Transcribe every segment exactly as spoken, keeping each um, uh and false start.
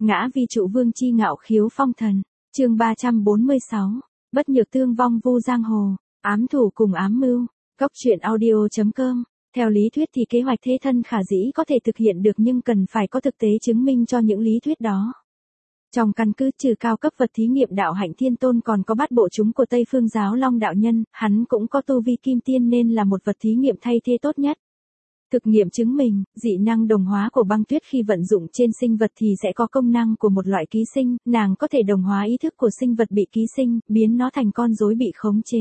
Ngã vi trụ vương chi ngạo khiếu phong thần, chương ba trăm bốn mươi sáu, bất nhược tương vong vu giang hồ, ám thủ cùng ám mưu, góc truyện audio chấm com. Theo lý thuyết thì kế hoạch thế thân khả dĩ có thể thực hiện được nhưng cần phải có thực tế chứng minh cho những lý thuyết đó. Trong căn cứ trừ cao cấp vật thí nghiệm đạo hạnh thiên tôn còn có bát bộ chúng của Tây Phương giáo Long đạo nhân, hắn cũng có tu vi kim tiên nên là một vật thí nghiệm thay thế tốt nhất. Thực nghiệm chứng minh, dị năng đồng hóa của băng tuyết khi vận dụng trên sinh vật thì sẽ có công năng của một loại ký sinh, nàng có thể đồng hóa ý thức của sinh vật bị ký sinh, biến nó thành con rối bị khống chế.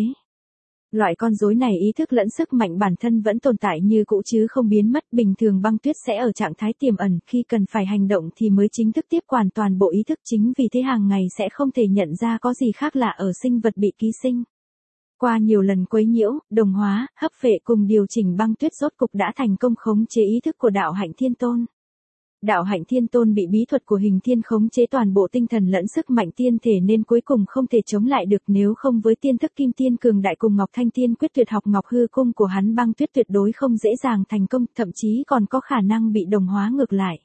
Loại con rối này ý thức lẫn sức mạnh bản thân vẫn tồn tại như cũ chứ không biến mất, bình thường băng tuyết sẽ ở trạng thái tiềm ẩn, khi cần phải hành động thì mới chính thức tiếp quản toàn bộ ý thức, chính vì thế hàng ngày sẽ không thể nhận ra có gì khác lạ ở sinh vật bị ký sinh. Qua nhiều lần quấy nhiễu, đồng hóa, hấp phệ cùng điều chỉnh băng tuyết rốt cục đã thành công khống chế ý thức của đạo hạnh thiên tôn. Đạo hạnh thiên tôn bị bí thuật của hình thiên khống chế toàn bộ tinh thần lẫn sức mạnh tiên thể nên cuối cùng không thể chống lại được, nếu không với tiên thức kim tiên cường đại cùng Ngọc Thanh Tiên quyết tuyệt học Ngọc Hư Cung của hắn, băng tuyết tuyệt đối không dễ dàng thành công, thậm chí còn có khả năng bị đồng hóa ngược lại.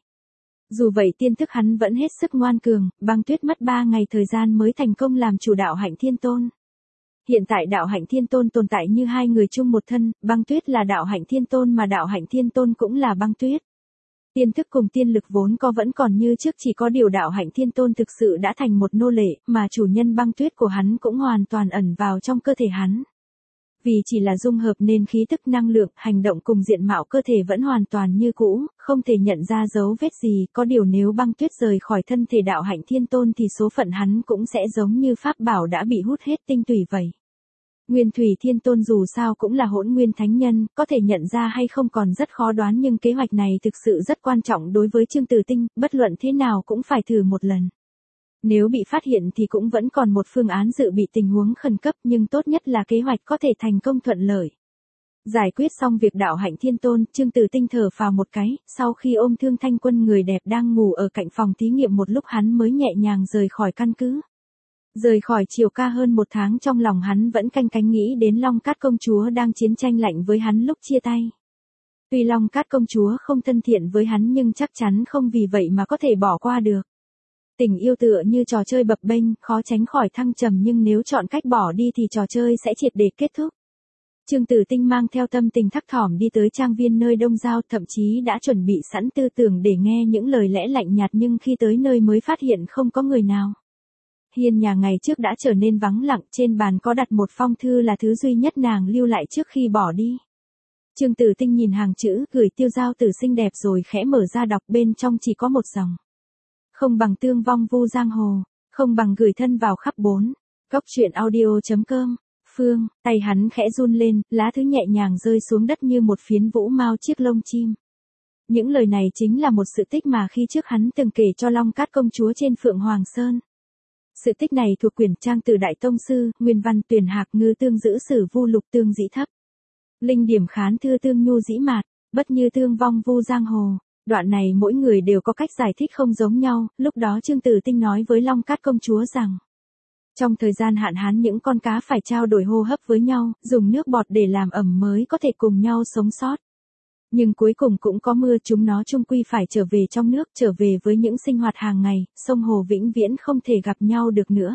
Dù vậy tiên thức hắn vẫn hết sức ngoan cường, băng tuyết mất ba ngày thời gian mới thành công làm chủ đạo hạnh thiên tôn. Hiện tại đạo hạnh thiên tôn tồn tại như hai người chung một thân, băng tuyết là đạo hạnh thiên tôn mà đạo hạnh thiên tôn cũng là băng tuyết. Tiên thức cùng tiên lực vốn có vẫn còn như trước, chỉ có điều đạo hạnh thiên tôn thực sự đã thành một nô lệ, mà chủ nhân băng tuyết của hắn cũng hoàn toàn ẩn vào trong cơ thể hắn. Vì chỉ là dung hợp nên khí tức năng lượng, hành động cùng diện mạo cơ thể vẫn hoàn toàn như cũ, không thể nhận ra dấu vết gì, có điều nếu băng tuyết rời khỏi thân thể đạo hạnh thiên tôn thì số phận hắn cũng sẽ giống như pháp bảo đã bị hút hết tinh tủy vậy. Nguyên Thủy Thiên Tôn dù sao cũng là hỗn nguyên thánh nhân, có thể nhận ra hay không còn rất khó đoán, nhưng kế hoạch này thực sự rất quan trọng đối với Trương Tử Tinh, bất luận thế nào cũng phải thử một lần. Nếu bị phát hiện thì cũng vẫn còn một phương án dự bị tình huống khẩn cấp, nhưng tốt nhất là kế hoạch có thể thành công thuận lợi. Giải quyết xong việc đạo hạnh thiên tôn, Trương Tử Tinh thở phào một cái, sau khi ôm Thương Thanh Quân người đẹp đang ngủ ở cạnh phòng thí nghiệm một lúc hắn mới nhẹ nhàng rời khỏi căn cứ. Rời khỏi Triều Ca hơn một tháng, trong lòng hắn vẫn canh cánh nghĩ đến Long Cát công chúa đang chiến tranh lạnh với hắn lúc chia tay. Tuy Long Cát công chúa không thân thiện với hắn nhưng chắc chắn không vì vậy mà có thể bỏ qua được. Tình yêu tựa như trò chơi bập bênh, khó tránh khỏi thăng trầm, nhưng nếu chọn cách bỏ đi thì trò chơi sẽ triệt để kết thúc. Trương Tử Tinh mang theo tâm tình thấp thỏm đi tới trang viên nơi Đông Giao, thậm chí đã chuẩn bị sẵn tư tưởng để nghe những lời lẽ lạnh nhạt, nhưng khi tới nơi mới phát hiện không có người nào. Hiên nhà ngày trước đã trở nên vắng lặng, trên bàn có đặt một phong thư là thứ duy nhất nàng lưu lại trước khi bỏ đi. Trương Tử Tinh nhìn hàng chữ gửi Tiêu Giao Tử xinh đẹp rồi khẽ mở ra đọc, bên trong chỉ có một dòng. Không bằng tương vong vu giang hồ, không bằng gửi thân vào khắp bốn. Góc truyện audio chấm com. Phương, tay hắn khẽ run lên, lá thư nhẹ nhàng rơi xuống đất như một phiến vũ mao chiếc lông chim. Những lời này chính là một sự tích mà khi trước hắn từng kể cho Long Cát công chúa trên Phượng Hoàng Sơn. Sự tích này thuộc quyển trang từ Đại Tông Sư, nguyên văn Tuyền Hạc Ngư tương giữ sử vu lục tương dĩ thấp. Linh điểm khán thư tương nhu dĩ mạt, bất như tương vong vu giang hồ. Đoạn này mỗi người đều có cách giải thích không giống nhau, lúc đó Trương Tử Tinh nói với Long Cát công chúa rằng trong thời gian hạn hán những con cá phải trao đổi hô hấp với nhau, dùng nước bọt để làm ẩm mới có thể cùng nhau sống sót. Nhưng cuối cùng cũng có mưa, chúng nó chung quy phải trở về trong nước, trở về với những sinh hoạt hàng ngày, sông hồ vĩnh viễn không thể gặp nhau được nữa.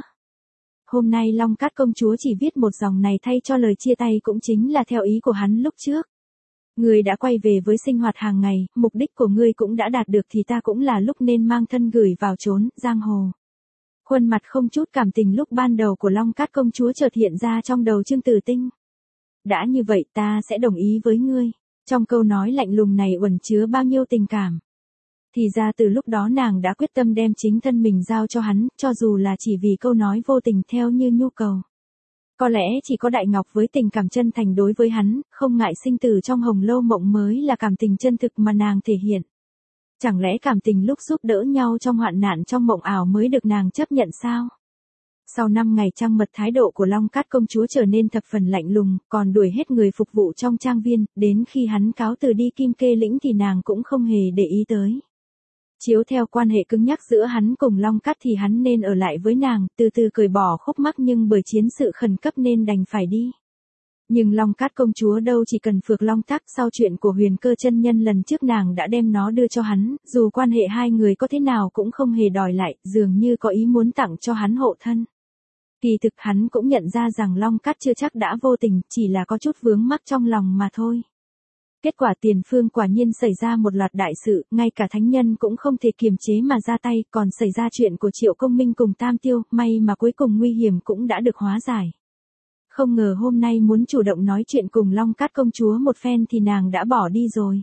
Hôm nay Long Cát công chúa chỉ viết một dòng này thay cho lời chia tay, cũng chính là theo ý của hắn lúc trước. Ngươi đã quay về với sinh hoạt hàng ngày, mục đích của ngươi cũng đã đạt được thì ta cũng là lúc nên mang thân gửi vào chốn giang hồ. Khuôn mặt không chút cảm tình lúc ban đầu của Long Cát công chúa chợt hiện ra trong đầu Trương Tử Tinh. Đã như vậy ta sẽ đồng ý với ngươi. Trong câu nói lạnh lùng này uẩn chứa bao nhiêu tình cảm. Thì ra từ lúc đó nàng đã quyết tâm đem chính thân mình giao cho hắn, cho dù là chỉ vì câu nói vô tình theo như nhu cầu. Có lẽ chỉ có Đại Ngọc với tình cảm chân thành đối với hắn, không ngại sinh tử trong hồng lâu mộng mới là cảm tình chân thực mà nàng thể hiện. Chẳng lẽ cảm tình lúc giúp đỡ nhau trong hoạn nạn trong mộng ảo mới được nàng chấp nhận sao? Sau năm ngày trăng mật, thái độ của Long Cát công chúa trở nên thập phần lạnh lùng, còn đuổi hết người phục vụ trong trang viên, đến khi hắn cáo từ đi Kim Kê Lĩnh thì nàng cũng không hề để ý tới. Chiếu theo quan hệ cứng nhắc giữa hắn cùng Long Cát thì hắn nên ở lại với nàng, từ từ cởi bỏ khúc mắc, nhưng bởi chiến sự khẩn cấp nên đành phải đi. Nhưng Long Cát công chúa đâu chỉ cần phược long tác, sau chuyện của Huyền Cơ chân nhân lần trước nàng đã đem nó đưa cho hắn, dù quan hệ hai người có thế nào cũng không hề đòi lại, dường như có ý muốn tặng cho hắn hộ thân. Kỳ thực hắn cũng nhận ra rằng Long Cát chưa chắc đã vô tình, chỉ là có chút vướng mắc trong lòng mà thôi. Kết quả tiền phương quả nhiên xảy ra một loạt đại sự, ngay cả thánh nhân cũng không thể kiềm chế mà ra tay, còn xảy ra chuyện của Triệu Công Minh cùng Tam Tiêu, may mà cuối cùng nguy hiểm cũng đã được hóa giải. Không ngờ hôm nay muốn chủ động nói chuyện cùng Long Cát công chúa một phen thì nàng đã bỏ đi rồi.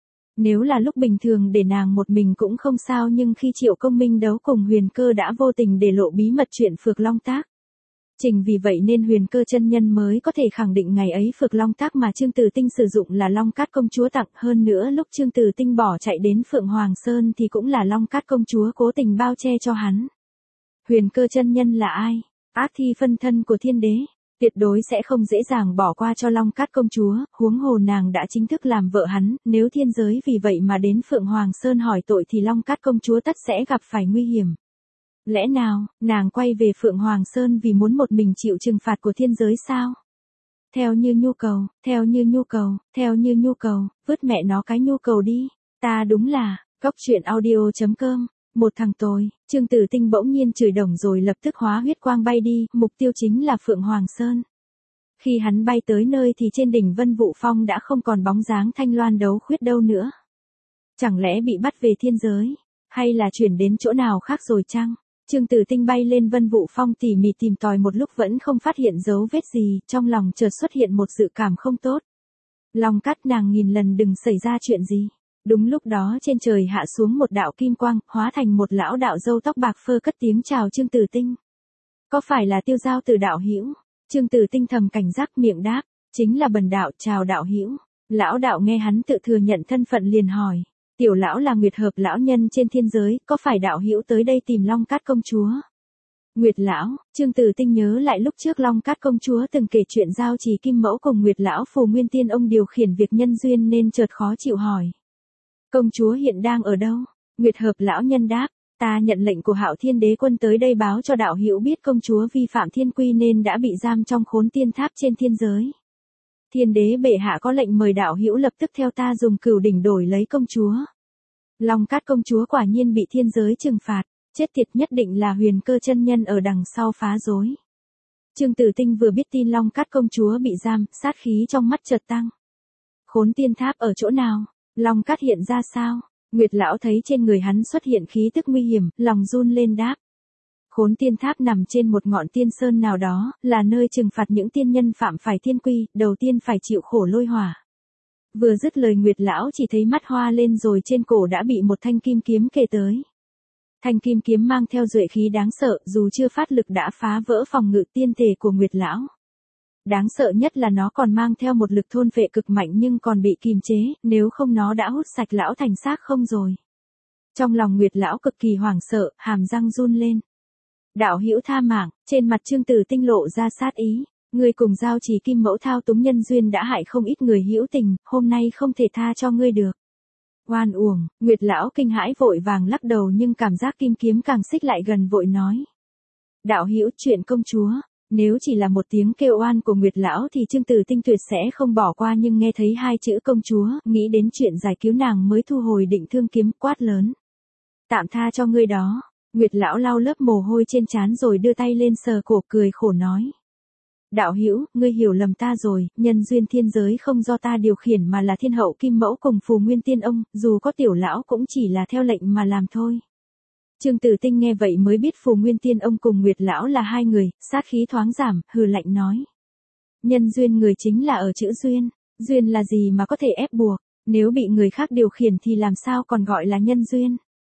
Nếu là lúc bình thường để nàng một mình cũng không sao, nhưng khi Triệu Công Minh đấu cùng Huyền Cơ đã vô tình để lộ bí mật chuyện phược long tác. Chính vì vậy nên Huyền Cơ chân nhân mới có thể khẳng định ngày ấy phược long tác mà Trương Tử Tinh sử dụng là Long Cát công chúa tặng, hơn nữa lúc Trương Tử Tinh bỏ chạy đến Phượng Hoàng Sơn thì cũng là Long Cát công chúa cố tình bao che cho hắn. Huyền Cơ chân nhân là ai? Ác thi phân thân của thiên đế, tuyệt đối sẽ không dễ dàng bỏ qua cho Long Cát công chúa, huống hồ nàng đã chính thức làm vợ hắn, nếu thiên giới vì vậy mà đến Phượng Hoàng Sơn hỏi tội thì Long Cát công chúa tất sẽ gặp phải nguy hiểm. Lẽ nào, nàng quay về Phượng Hoàng Sơn vì muốn một mình chịu trừng phạt của thiên giới sao? Theo như nhu cầu, theo như nhu cầu, theo như nhu cầu, vứt mẹ nó cái nhu cầu đi. Ta đúng là, góc truyện audio chấm com, một thằng tồi. Trương Tử Tinh bỗng nhiên chửi đồng rồi lập tức hóa huyết quang bay đi, mục tiêu chính là Phượng Hoàng Sơn. Khi hắn bay tới nơi thì trên đỉnh Vân Vũ Phong đã không còn bóng dáng Thanh Loan Đấu Khuyết đâu nữa. Chẳng lẽ bị bắt về thiên giới, hay là chuyển đến chỗ nào khác rồi chăng? Trương Tử Tinh bay lên Vân Vũ Phong tỉ mỉ tìm tòi một lúc vẫn không phát hiện dấu vết gì, trong lòng chợt xuất hiện một dự cảm không tốt. Long Cát nàng nghìn lần đừng xảy ra chuyện gì. Đúng lúc đó trên trời hạ xuống một đạo kim quang, hóa thành một lão đạo râu tóc bạc phơ cất tiếng chào Trương Tử Tinh. Có phải là Tiêu Giao Tử đạo hữu? Trương Tử Tinh thầm cảnh giác miệng đáp, chính là Bần đạo, chào đạo hữu. Lão đạo nghe hắn tự thừa nhận thân phận liền hỏi. Tiểu lão là Nguyệt Hợp lão nhân trên thiên giới, có phải đạo hữu tới đây tìm Long Cát công chúa? Nguyệt lão, Trương Tử Tinh nhớ lại lúc trước Long Cát công chúa từng kể chuyện giao trì kim mẫu cùng Nguyệt lão Phù Nguyên Tiên ông điều khiển việc nhân duyên nên chợt khó chịu hỏi. Công chúa hiện đang ở đâu? Nguyệt Hợp lão nhân đáp, ta nhận lệnh của Hạo Thiên Đế quân tới đây báo cho đạo hữu biết công chúa vi phạm thiên quy nên đã bị giam trong khốn tiên tháp trên thiên giới. Thiên đế bệ hạ có lệnh mời đạo hữu lập tức theo ta dùng cửu đỉnh đổi lấy công chúa. Long Cát công chúa quả nhiên bị thiên giới trừng phạt, chết tiệt nhất định là Huyền Cơ chân nhân ở đằng sau phá rối. Trương Tử Tinh vừa biết tin Long Cát công chúa bị giam, sát khí trong mắt chợt tăng. Khốn tiên tháp ở chỗ nào? Long Cát hiện ra sao? Nguyệt lão thấy trên người hắn xuất hiện khí tức nguy hiểm, lòng run lên đáp. Khốn tiên tháp nằm trên một ngọn tiên sơn nào đó, là nơi trừng phạt những tiên nhân phạm phải thiên quy, đầu tiên phải chịu khổ lôi hỏa. Vừa dứt lời Nguyệt lão chỉ thấy mắt hoa lên rồi trên cổ đã bị một thanh kim kiếm kề tới. Thanh kim kiếm mang theo duệ khí đáng sợ, dù chưa phát lực đã phá vỡ phòng ngự tiên thể của Nguyệt lão. Đáng sợ nhất là nó còn mang theo một lực thôn phệ cực mạnh nhưng còn bị kìm chế, nếu không nó đã hút sạch lão thành xác không rồi. Trong lòng Nguyệt lão cực kỳ hoảng sợ, hàm răng run lên. Đạo hữu tha mạng, trên mặt Trương Tử Tinh lộ ra sát ý, ngươi cùng giao trì kim mẫu thao túng nhân duyên đã hại không ít người hữu tình, hôm nay không thể tha cho ngươi được. Oan uổng, Nguyệt lão kinh hãi vội vàng lắc đầu nhưng cảm giác kim kiếm càng xích lại gần vội nói. Đạo hữu chuyện công chúa, nếu chỉ là một tiếng kêu oan của Nguyệt lão thì Trương Tử Tinh tuyệt sẽ không bỏ qua, nhưng nghe thấy hai chữ công chúa, nghĩ đến chuyện giải cứu nàng mới thu hồi định thương kiếm, quát lớn. Tạm tha cho ngươi đó. Nguyệt lão lau lớp mồ hôi trên trán rồi đưa tay lên sờ cổ cười khổ nói. Đạo hữu, ngươi hiểu lầm ta rồi, nhân duyên thiên giới không do ta điều khiển mà là thiên hậu kim mẫu cùng Phù Nguyên Tiên ông, dù có tiểu lão cũng chỉ là theo lệnh mà làm thôi. Trương Tử Tinh nghe vậy mới biết Phù Nguyên Tiên ông cùng Nguyệt lão là hai người, sát khí thoáng giảm, hừ lạnh nói. Nhân duyên người chính là ở chữ duyên, duyên là gì mà có thể ép buộc, nếu bị người khác điều khiển thì làm sao còn gọi là nhân duyên.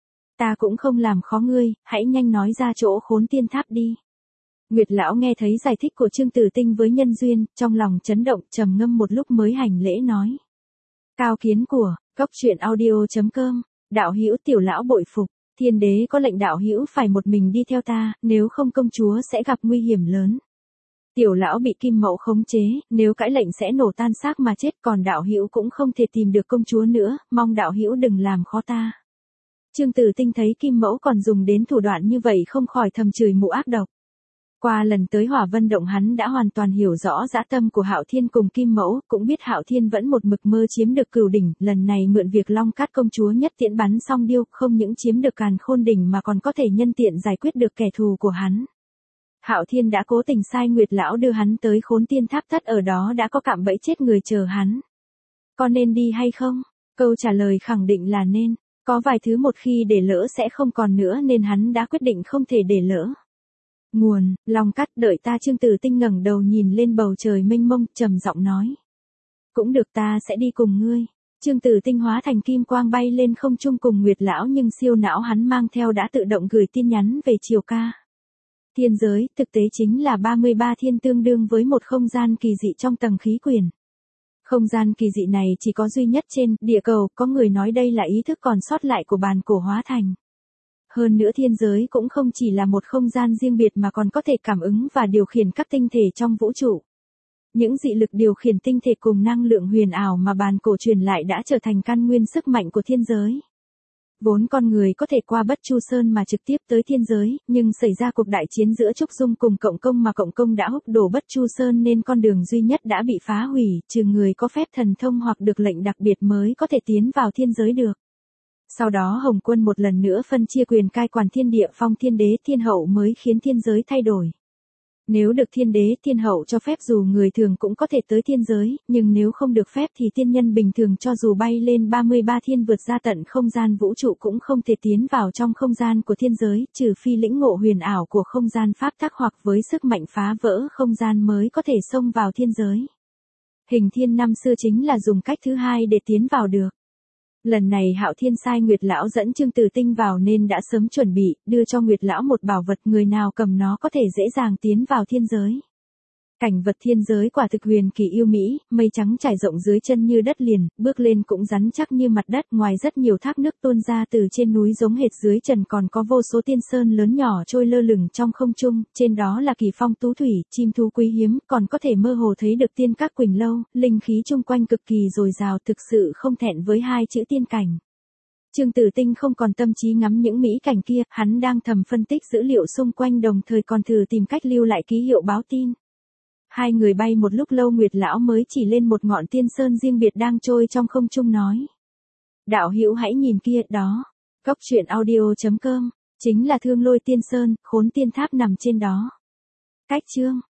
Ta cũng không làm khó ngươi, hãy nhanh nói ra chỗ khốn tiên tháp đi. Nguyệt lão nghe thấy giải thích của Trương Tử Tinh với nhân duyên, trong lòng chấn động, trầm ngâm một lúc mới hành lễ nói. Cao kiến của, góc truyện audio chấm com, đạo hữu tiểu lão bội phục, thiên đế có lệnh đạo hữu phải một mình đi theo ta, nếu không công chúa sẽ gặp nguy hiểm lớn. Tiểu lão bị kim mẫu khống chế, nếu cãi lệnh sẽ nổ tan xác mà chết, còn đạo hữu cũng không thể tìm được công chúa nữa, mong đạo hữu đừng làm khó ta. Trương Tử Tinh thấy kim mẫu còn dùng đến thủ đoạn như vậy không khỏi thầm chửi mụ ác độc. Qua lần tới Hỏa Vân Động hắn đã hoàn toàn hiểu rõ dã tâm của Hạo Thiên cùng Kim Mẫu, cũng biết Hạo Thiên vẫn một mực mơ chiếm được Cửu đỉnh, lần này mượn việc Long Cát công chúa nhất tiễn bắn xong điêu, không những chiếm được Càn Khôn đỉnh mà còn có thể nhân tiện giải quyết được kẻ thù của hắn. Hạo Thiên đã cố tình sai Nguyệt lão đưa hắn tới Khốn Tiên Tháp Thất, ở đó đã có cạm bẫy chết người chờ hắn. Có nên đi hay không? Câu trả lời khẳng định là nên, có vài thứ một khi để lỡ sẽ không còn nữa nên hắn đã quyết định không thể để lỡ. Nguồn, Long Cát. Đợi ta. Chương Tử Tinh ngẩng đầu nhìn lên bầu trời mênh mông, trầm giọng nói. Cũng được, ta sẽ đi cùng ngươi. Chương Tử Tinh hóa thành kim quang bay lên không trung cùng Nguyệt lão, nhưng siêu não hắn mang theo đã tự động gửi tin nhắn về Triều Ca. Thiên giới, thực tế chính là ba mươi ba thiên, tương đương với một không gian kỳ dị trong tầng khí quyển. Không gian kỳ dị này chỉ có duy nhất trên địa cầu, có người nói đây là ý thức còn sót lại của bàn cổ hóa thành. Hơn nữa thiên giới cũng không chỉ là một không gian riêng biệt mà còn có thể cảm ứng và điều khiển các tinh thể trong vũ trụ. Những dị lực điều khiển tinh thể cùng năng lượng huyền ảo mà bàn cổ truyền lại đã trở thành căn nguyên sức mạnh của thiên giới. Vốn con người có thể qua Bất Chu Sơn mà trực tiếp tới thiên giới, nhưng xảy ra cuộc đại chiến giữa Trúc Dung cùng Cộng Công mà Cộng Công đã húc đổ Bất Chu Sơn nên con đường duy nhất đã bị phá hủy, trừ người có phép thần thông hoặc được lệnh đặc biệt mới có thể tiến vào thiên giới được. Sau đó Hồng Quân một lần nữa phân chia quyền cai quản thiên địa, phong thiên đế thiên hậu mới khiến thiên giới thay đổi. Nếu được thiên đế thiên hậu cho phép dù người thường cũng có thể tới thiên giới, nhưng nếu không được phép thì tiên nhân bình thường cho dù bay lên ba mươi ba thiên vượt ra tận không gian vũ trụ cũng không thể tiến vào trong không gian của thiên giới, trừ phi lĩnh ngộ huyền ảo của không gian pháp tắc hoặc với sức mạnh phá vỡ không gian mới có thể xông vào thiên giới. Hình thiên năm xưa chính là dùng cách thứ hai để tiến vào được. Lần này Hạo Thiên sai Nguyệt lão dẫn Chương Tử Tinh vào nên đã sớm chuẩn bị, đưa cho Nguyệt lão một bảo vật, người nào cầm nó có thể dễ dàng tiến vào thiên giới. Cảnh vật thiên giới quả thực huyền kỳ yêu mỹ, mây trắng trải rộng dưới chân như đất liền, bước lên cũng rắn chắc như mặt đất, ngoài rất nhiều thác nước tuôn ra từ trên núi giống hệt dưới trần còn có vô số tiên sơn lớn nhỏ trôi lơ lửng trong không trung, trên đó là kỳ phong tú thủy, chim thú quý hiếm, còn có thể mơ hồ thấy được tiên các Quỳnh Lâu, linh khí chung quanh cực kỳ dồi dào, thực sự không thẹn với hai chữ tiên cảnh. Chương Tử Tinh không còn tâm trí ngắm những mỹ cảnh kia, hắn đang thầm phân tích dữ liệu xung quanh đồng thời còn thử tìm cách lưu lại ký hiệu báo tin. Hai người bay một lúc lâu Nguyệt lão mới chỉ lên một ngọn tiên sơn riêng biệt đang trôi trong không trung nói. Đạo hữu hãy nhìn kia, đó. Cốc truyện audio chấm com, chính là Thương Lôi Tiên Sơn, Khốn Tiên Tháp nằm trên đó. Cách chương.